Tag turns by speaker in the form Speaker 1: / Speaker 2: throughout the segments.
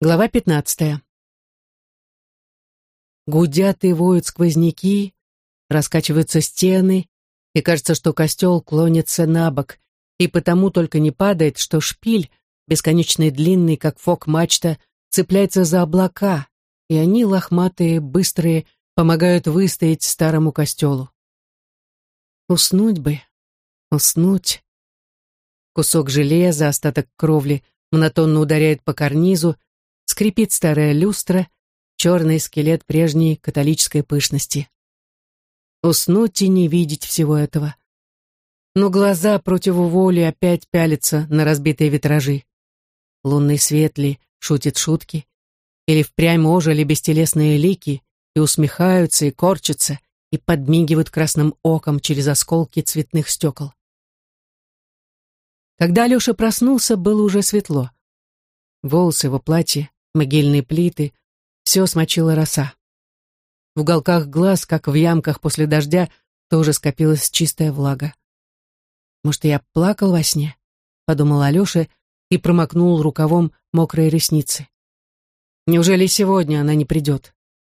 Speaker 1: Глава 15. Гудят и воют сквозняки, раскачиваются стены, и кажется, что костел клонится на бок, и потому только не падает, что шпиль, бесконечно длинный, как фок-мачта, цепляется за облака, и они, лохматые, быстрые, помогают выстоять старому костелу. Уснуть бы, уснуть. Кусок железа, остаток кровли, монотонно ударяет по карнизу, скрипит старая люстра, черный скелет прежней католической пышности. Уснуть и не видеть всего этого. Но глаза против воли опять пялятся на разбитые витражи. Лунный свет ли шутит шутки, или впрямь ожили бестелесные лики и усмехаются, и корчатся, и подмигивают красным оком через осколки цветных стекол. Когда Алеша проснулся, было уже светло. Волосы его, платье, могильные плиты — все смочила роса. В уголках глаз, как в ямках после дождя, тоже скопилась чистая влага. «Может, я плакал во сне?» — подумал Алеша и промокнул рукавом мокрые ресницы. «Неужели сегодня она не придет?»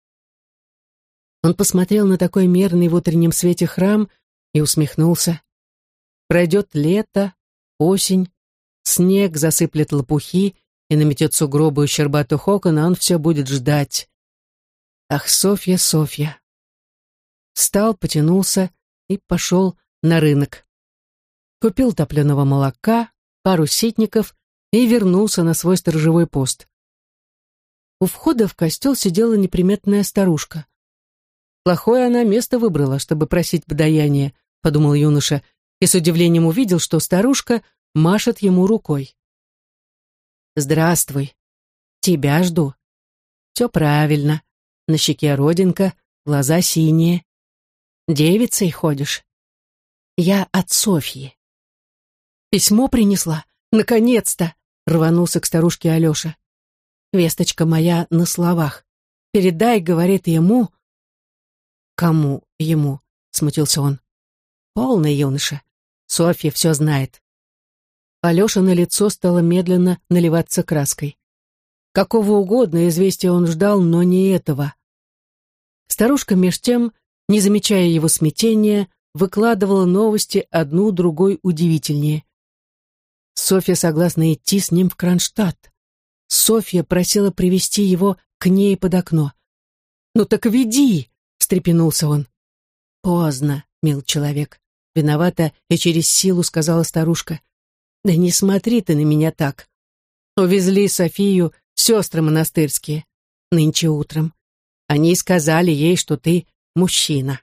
Speaker 1: Он посмотрел на такой мерный в утреннем свете храм и усмехнулся. Пройдет лето, осень, снег засыплет лопухи и наметет сугробы у щербатых окон, а он все будет ждать. Ах, Софья, Софья! Встал, потянулся и пошел на рынок. Купил топленого молока, пару ситников и вернулся на свой сторожевой пост. У входа в костел сидела неприметная старушка. Плохое она место выбрала, чтобы просить подаяние, подумал юноша, и с удивлением увидел, что старушка машет ему рукой. «Здравствуй. Тебя жду. Все правильно. На щеке родинка, глаза синие. Девицей ходишь. Я от Софьи». «Письмо принесла? Наконец-то!» — рванулся к старушке Алеша. «Весточка моя на словах. Передай, — говорит, — ему...» «Кому ему?» — смутился он. «Полный юноша. Софья все знает». Алеша на лицо стало медленно наливаться краской. Какого угодно известия он ждал, но не этого. Старушка меж тем, не замечая его смятения, выкладывала новости одну другой удивительнее. Софья согласна идти с ним в Кронштадт. Софья просила привести его к ней под окно. «Ну так веди!» — встрепенулся он. «Поздно, мил человек. Виновата и через силу», — сказала старушка. «Да не смотри ты на меня так. Увезли Софию сестры монастырские нынче утром. Они сказали ей, что ты мужчина».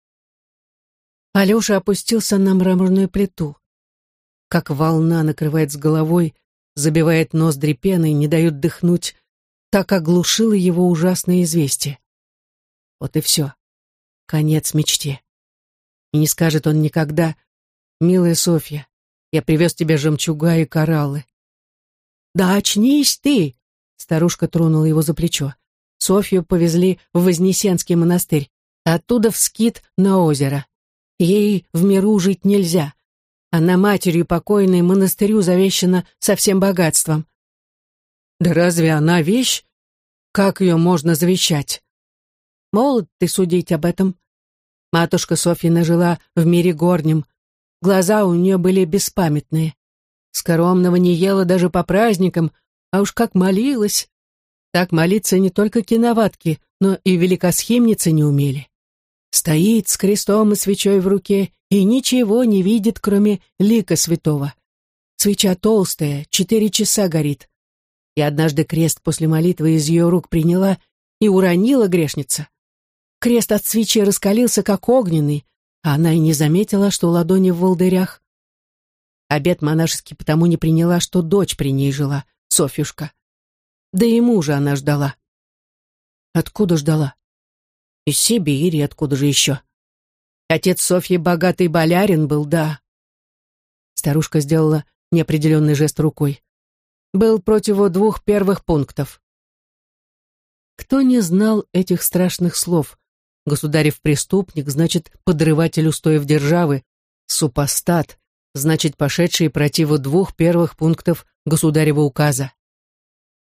Speaker 1: Алеша опустился на мраморную плиту. Как волна накрывает с головой, забивает ноздри пеной, не дает дыхнуть, так оглушило его ужасное известие. Вот и все. Конец мечте. И не скажет он никогда: «Милая Софья, я привез тебе жемчуга и кораллы». «Да очнись ты!» — старушка тронула его за плечо. Софью повезли в Вознесенский монастырь, а оттуда в Скит на озеро. Ей в миру жить нельзя. Она матерью покойной монастырю завещана со всем богатством. «Да разве она вещь? Как ее можно завещать?» «Молод ты судить об этом. Матушка Софьина жила в мире горнем. Глаза у нее были беспамятные. Скоромного не ела даже по праздникам, а уж как молилась. Так молиться не только киноватки, но и великосхимницы не умели. Стоит с крестом и свечой в руке и ничего не видит, кроме лика святого. Свеча толстая, 4 часа горит. И однажды крест после молитвы из ее рук приняла и уронила грешница. Крест от свечи раскалился, как огненный, а она и не заметила, что ладони в волдырях. Обет монашеский потому не приняла, что дочь при ней жила, Софьюшка. Да и мужа она ждала. Откуда ждала? Из Сибири, откуда же еще? Отец Софьи богатый болярин был, да. Старушка сделала неопределенный жест рукой. Был против 2 первых пунктов. Кто не знал этих страшных слов? Государев преступник, значит, подрыватель устоев державы, супостат, значит, пошедший против 2 первых пунктов государева указа.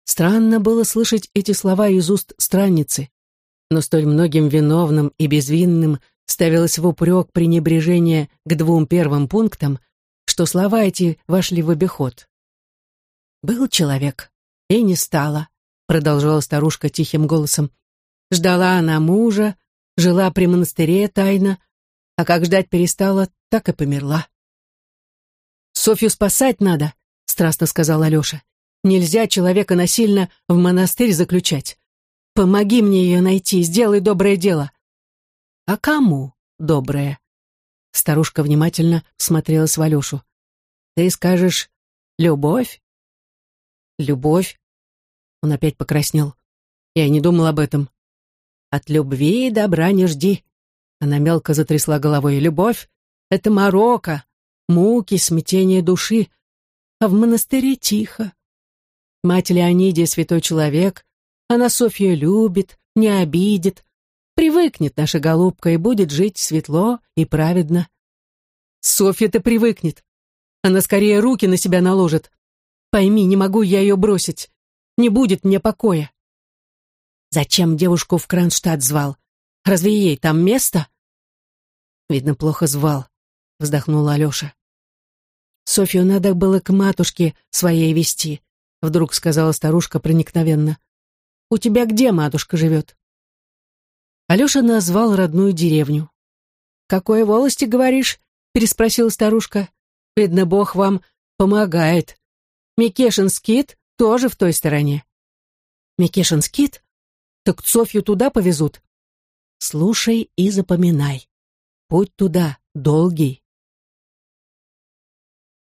Speaker 1: Странно было слышать эти слова из уст странницы, но столь многим виновным и безвинным ставилось в упрек пренебрежение к двум первым пунктам, что слова эти вошли в обиход. «Был человек, и не стало», — продолжала старушка тихим голосом. «Ждала она мужа, жила при монастыре тайно, а как ждать перестала, так и померла». «Софью спасать надо», — страстно сказал Алеша. «Нельзя человека насильно в монастырь заключать. Помоги мне ее найти, сделай доброе дело». «А кому доброе?» Старушка внимательно всмотрелась в Алешу. «Ты скажешь, любовь?» «Любовь?» Он опять покраснел. «Я не думал об этом». «От любви добра не жди». Она мелко затрясла головой. «Любовь — это морока, муки, смятение души. А в монастыре тихо. Мать Леонидия святой человек, она Софью любит, не обидит. Привыкнет наша голубка и будет жить светло и праведно». «Софья-то привыкнет. Она скорее руки на себя наложит. Пойми, не могу я ее бросить. Не будет мне покоя». «Зачем девушку в Кронштадт звал? Разве ей там место?» «Видно, плохо звал», — вздохнула Алеша. «Софью надо было к матушке своей вести», — вдруг сказала старушка проникновенно. «У тебя где матушка живет?» Алеша назвал родную деревню. «Какой волости, говоришь?» — переспросила старушка. «Видно, Бог вам помогает. Микешин скит тоже в той стороне». «Микешин скит? Так Софью туда повезут?» «Слушай и запоминай. Путь туда долгий.